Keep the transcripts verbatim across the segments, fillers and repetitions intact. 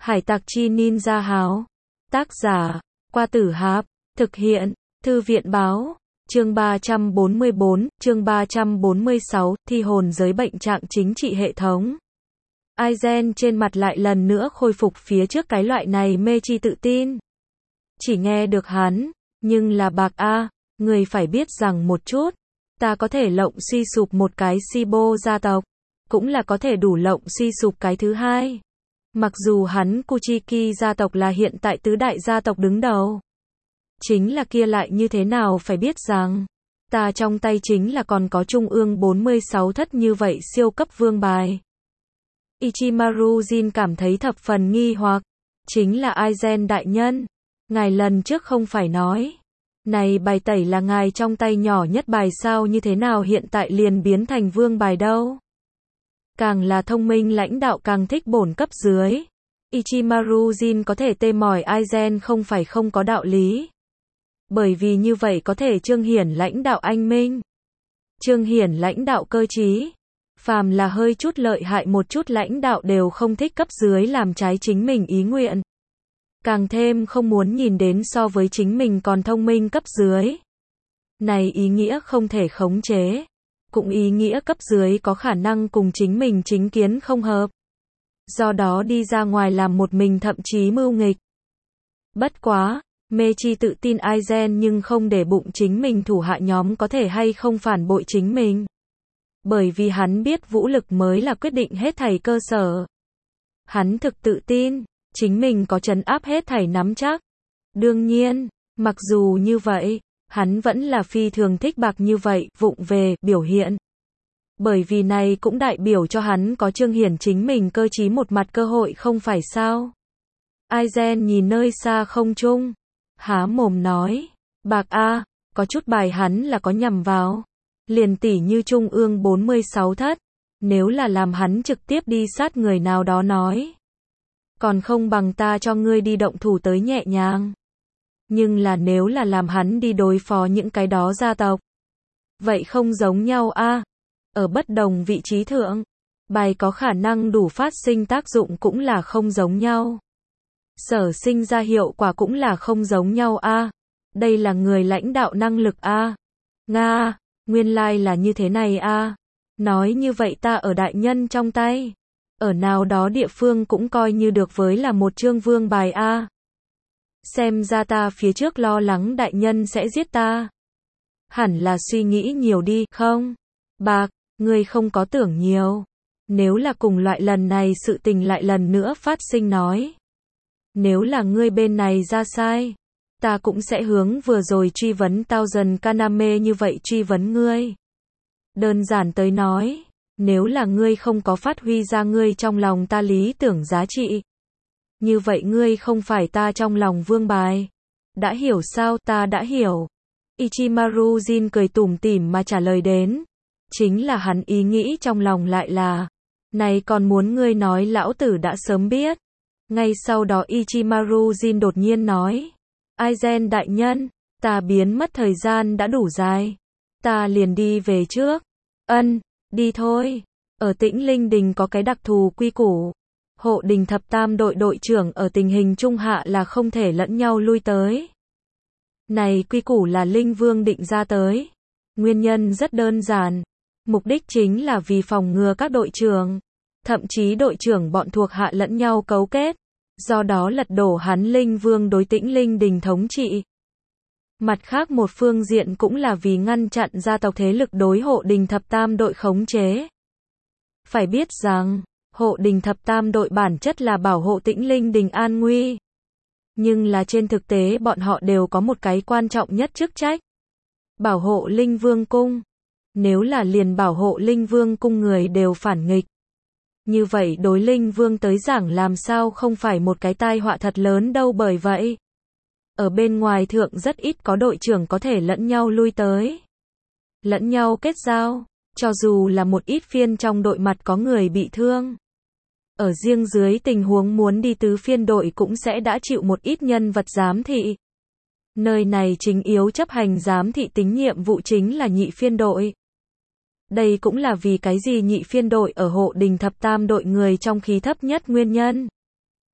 Hải tặc chi ninja háo. Tác giả, Qua Tử Háp. Thực hiện, Thư viện báo. Chương ba trăm bốn mươi bốn, chương ba trăm bốn mươi sáu, thi hồn giới bệnh trạng chính trị hệ thống. Aizen trên mặt lại lần nữa khôi phục phía trước cái loại này mê chi tự tin. Chỉ nghe được hắn, nhưng là bạc a, người phải biết rằng một chút, ta có thể lộng suy sụp một cái Shibo gia tộc, cũng là có thể đủ lộng suy sụp cái thứ hai. Mặc dù hắn Kuchiki gia tộc là hiện tại tứ đại gia tộc đứng đầu, chính là kia lại như thế nào phải biết rằng, ta trong tay chính là còn có trung ương bốn mươi sáu thất như vậy siêu cấp vương bài. Ichimaru Jin cảm thấy thập phần nghi hoặc, chính là Aizen đại nhân, ngài lần trước không phải nói, này bài tẩy là ngài trong tay nhỏ nhất bài sao, như thế nào hiện tại liền biến thành vương bài đâu? Càng là thông minh lãnh đạo càng thích bổn cấp dưới. Ichimaru Jin có thể tê mỏi Aizen không phải không có đạo lý. Bởi vì như vậy có thể trương hiển lãnh đạo anh minh, trương hiển lãnh đạo cơ trí. Phàm là hơi chút lợi hại một chút lãnh đạo đều không thích cấp dưới làm trái chính mình ý nguyện. Càng thêm không muốn nhìn đến so với chính mình còn thông minh cấp dưới. Này ý nghĩa không thể khống chế, cũng ý nghĩa cấp dưới có khả năng cùng chính mình chính kiến không hợp. Do đó đi ra ngoài làm một mình thậm chí mưu nghịch. Bất quá, mê chi tự tin Aizen nhưng không để bụng chính mình thủ hạ nhóm có thể hay không phản bội chính mình. Bởi vì hắn biết vũ lực mới là quyết định hết thảy cơ sở. Hắn thực tự tin, chính mình có trấn áp hết thảy nắm chắc. Đương nhiên, mặc dù như vậy, hắn vẫn là phi thường thích bạc như vậy, vụng về, biểu hiện. Bởi vì này cũng đại biểu cho hắn có trương hiển chính mình cơ trí một mặt cơ hội không phải sao. Aizen nhìn nơi xa không trung, há mồm nói, bạc a, có chút bài hắn là có nhằm vào. Liền tỉ như trung ương bốn mươi sáu thất, nếu là làm hắn trực tiếp đi sát người nào đó nói. Còn không bằng ta cho ngươi đi động thủ tới nhẹ nhàng. Nhưng là nếu là làm hắn đi đối phó những cái đó gia tộc. Vậy không giống nhau a. Ở bất đồng vị trí thượng, bài có khả năng đủ phát sinh tác dụng cũng là không giống nhau. Sở sinh ra hiệu quả cũng là không giống nhau a. Đây là người lãnh đạo năng lực a. Nga, nguyên lai là như thế này a. Nói như vậy ta ở đại nhân trong tay. Ở nào đó địa phương cũng coi như được với là một chương vương bài a. Xem ra ta phía trước lo lắng đại nhân sẽ giết ta. Hẳn là suy nghĩ nhiều đi, không? Bạc, ngươi không có tưởng nhiều. Nếu là cùng loại lần này sự tình lại lần nữa phát sinh nói. Nếu là ngươi bên này ra sai, ta cũng sẽ hướng vừa rồi truy vấn Thousand Kaname như vậy truy vấn ngươi. Đơn giản tới nói, nếu là ngươi không có phát huy ra ngươi trong lòng ta lý tưởng giá trị, như vậy ngươi không phải ta trong lòng vương bài. Đã hiểu sao? Ta đã hiểu. Ichimaru Jin cười tủm tỉm mà trả lời đến. Chính là hắn ý nghĩ trong lòng lại là, này còn muốn ngươi nói lão tử đã sớm biết. Ngay sau đó Ichimaru Jin đột nhiên nói, Aizen đại nhân, ta biến mất thời gian đã đủ dài. Ta liền đi về trước. Ân, đi thôi. Ở Tĩnh Linh Đình có cái đặc thù quy củ. Hộ đình thập tam đội đội trưởng ở tình hình trung hạ là không thể lẫn nhau lui tới. Này quy củ là Linh Vương định ra tới. Nguyên nhân rất đơn giản. Mục đích chính là vì phòng ngừa các đội trưởng, thậm chí đội trưởng bọn thuộc hạ lẫn nhau cấu kết. Do đó lật đổ hắn Linh Vương đối Tĩnh Linh Đình thống trị. Mặt khác một phương diện cũng là vì ngăn chặn gia tộc thế lực đối hộ đình thập tam đội khống chế. Phải biết rằng, hộ đình thập tam đội bản chất là bảo hộ Tĩnh Linh Đình an nguy. Nhưng là trên thực tế bọn họ đều có một cái quan trọng nhất chức trách. Bảo hộ Linh Vương cung. Nếu là liền bảo hộ Linh Vương cung người đều phản nghịch. Như vậy đối Linh Vương tới giảng làm sao không phải một cái tai họa thật lớn đâu, bởi vậy. Ở bên ngoài thượng rất ít có đội trưởng có thể lẫn nhau lui tới. Lẫn nhau kết giao, cho dù là một ít phiên trong đội mặt có người bị thương. Ở riêng dưới tình huống muốn đi tứ phiên đội cũng sẽ đã chịu một ít nhân vật giám thị. Nơi này chính yếu chấp hành giám thị tính nhiệm vụ chính là nhị phiên đội. Đây cũng là vì cái gì nhị phiên đội ở hộ đình thập tam đội người trong khí thấp nhất nguyên nhân.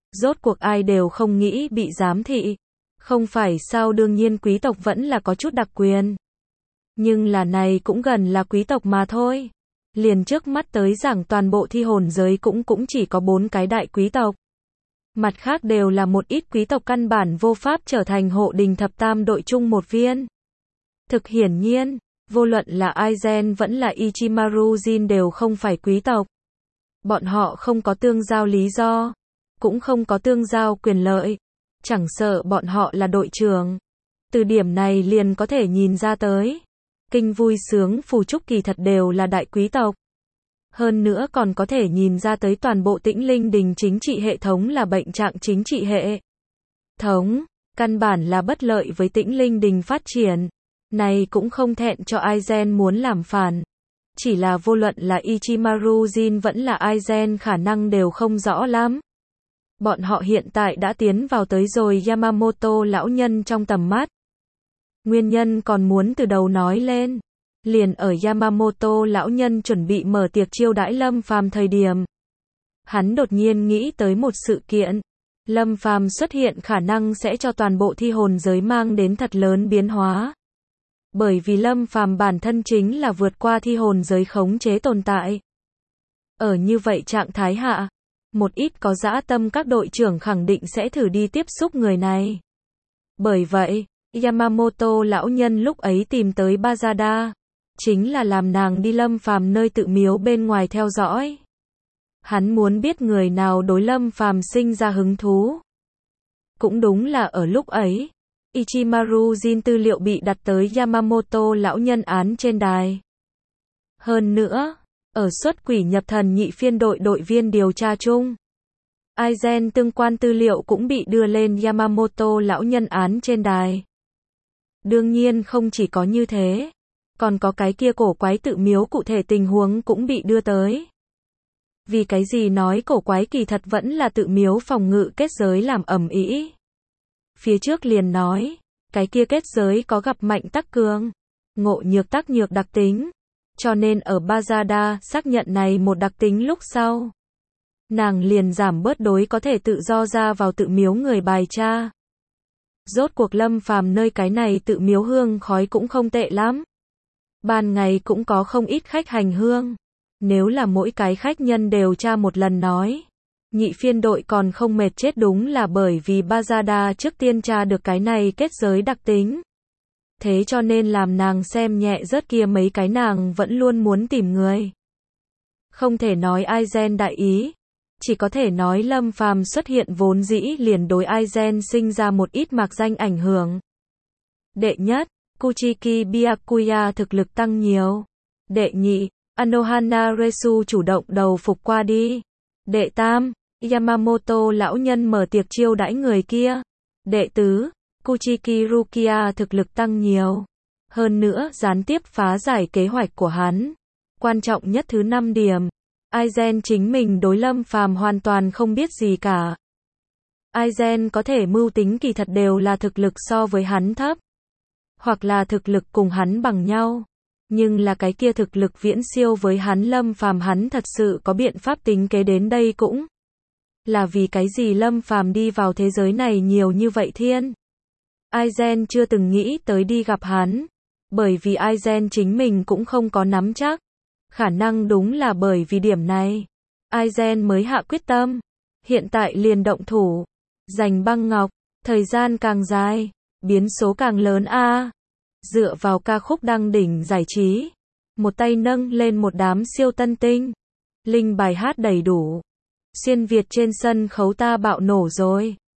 Rốt cuộc ai đều không nghĩ bị giám thị. Không phải sao, đương nhiên quý tộc vẫn là có chút đặc quyền. Nhưng là này cũng gần là quý tộc mà thôi. Liền trước mắt tới giảng toàn bộ thi hồn giới cũng cũng chỉ có bốn cái đại quý tộc. Mặt khác đều là một ít quý tộc căn bản vô pháp trở thành hộ đình thập tam đội chung một viên. Thực hiển nhiên, vô luận là Aizen vẫn là Ichimaru Jin đều không phải quý tộc. Bọn họ không có tương giao lý do, cũng không có tương giao quyền lợi. Chẳng sợ bọn họ là đội trưởng. Từ điểm này liền có thể nhìn ra tới. Kinh vui sướng phù trúc kỳ thật đều là đại quý tộc. Hơn nữa còn có thể nhìn ra tới toàn bộ Tĩnh Linh Đình chính trị hệ thống là bệnh trạng chính trị hệ thống, căn bản là bất lợi với Tĩnh Linh Đình phát triển. Này cũng không thẹn cho Aizen muốn làm phản. Chỉ là vô luận là Ichimaru Jin vẫn là Aizen khả năng đều không rõ lắm. Bọn họ hiện tại đã tiến vào tới rồi Yamamoto lão nhân trong tầm mắt. Nguyên nhân còn muốn từ đầu nói lên. Liền ở Yamamoto lão nhân chuẩn bị mở tiệc chiêu đãi Lâm Phàm thời điểm. Hắn đột nhiên nghĩ tới một sự kiện. Lâm Phàm xuất hiện khả năng sẽ cho toàn bộ thi hồn giới mang đến thật lớn biến hóa. Bởi vì Lâm Phàm bản thân chính là vượt qua thi hồn giới khống chế tồn tại. Ở như vậy trạng thái hạ, một ít có dã tâm các đội trưởng khẳng định sẽ thử đi tiếp xúc người này. Bởi vậy, Yamamoto lão nhân lúc ấy tìm tới Bazada, chính là làm nàng đi Lâm Phàm nơi tự miếu bên ngoài theo dõi. Hắn muốn biết người nào đối Lâm Phàm sinh ra hứng thú. Cũng đúng là ở lúc ấy, Ichimaru Jin tư liệu bị đặt tới Yamamoto lão nhân án trên đài. Hơn nữa, ở xuất quỷ nhập thần nhị phiên đội đội viên điều tra chung, Aizen tương quan tư liệu cũng bị đưa lên Yamamoto lão nhân án trên đài. Đương nhiên không chỉ có như thế, còn có cái kia cổ quái tự miếu cụ thể tình huống cũng bị đưa tới. Vì cái gì nói cổ quái, kỳ thật vẫn là tự miếu phòng ngự kết giới làm ầm ĩ. Phía trước liền nói, cái kia kết giới có gặp mạnh tắc cường, ngộ nhược tắc nhược đặc tính. Cho nên ở Bazada xác nhận này một đặc tính lúc sau, nàng liền giảm bớt đối có thể tự do ra vào tự miếu người bài tra. Rốt cuộc Lâm Phàm nơi cái này tự miếu hương khói cũng không tệ lắm. Ban ngày cũng có không ít khách hành hương. Nếu là mỗi cái khách nhân đều tra một lần nói, nhị phiên đội còn không mệt chết, đúng là bởi vì Bazada trước tiên tra được cái này kết giới đặc tính. Thế cho nên làm nàng xem nhẹ rớt kia mấy cái nàng vẫn luôn muốn tìm người. Không thể nói Aizen đại ý, chỉ có thể nói Lâm Phàm xuất hiện vốn dĩ liền đối Aizen sinh ra một ít mạc danh ảnh hưởng. Đệ nhất, Kuchiki Byakuya thực lực tăng nhiều. Đệ nhị, Anohana Resu chủ động đầu phục qua đi. Đệ tam, Yamamoto lão nhân mở tiệc chiêu đãi người kia. Đệ tứ, Kuchiki Rukia thực lực tăng nhiều. Hơn nữa gián tiếp phá giải kế hoạch của hắn. Quan trọng nhất thứ năm điểm, Aizen chính mình đối Lâm Phàm hoàn toàn không biết gì cả. Aizen có thể mưu tính kỳ thật đều là thực lực so với hắn thấp, hoặc là thực lực cùng hắn bằng nhau. Nhưng là cái kia thực lực viễn siêu với hắn Lâm Phàm, hắn thật sự có biện pháp tính kế đến đây cũng là vì cái gì Lâm Phàm đi vào thế giới này nhiều như vậy thiên. Aizen chưa từng nghĩ tới đi gặp hắn, bởi vì Aizen chính mình cũng không có nắm chắc. Khả năng đúng là bởi vì điểm này, Aizen mới hạ quyết tâm, hiện tại liền động thủ, giành băng ngọc, thời gian càng dài, biến số càng lớn a. À. Dựa vào ca khúc đăng đỉnh giải trí, một tay nâng lên một đám siêu tân tinh, linh bài hát đầy đủ, xuyên Việt trên sân khấu ta bạo nổ rồi.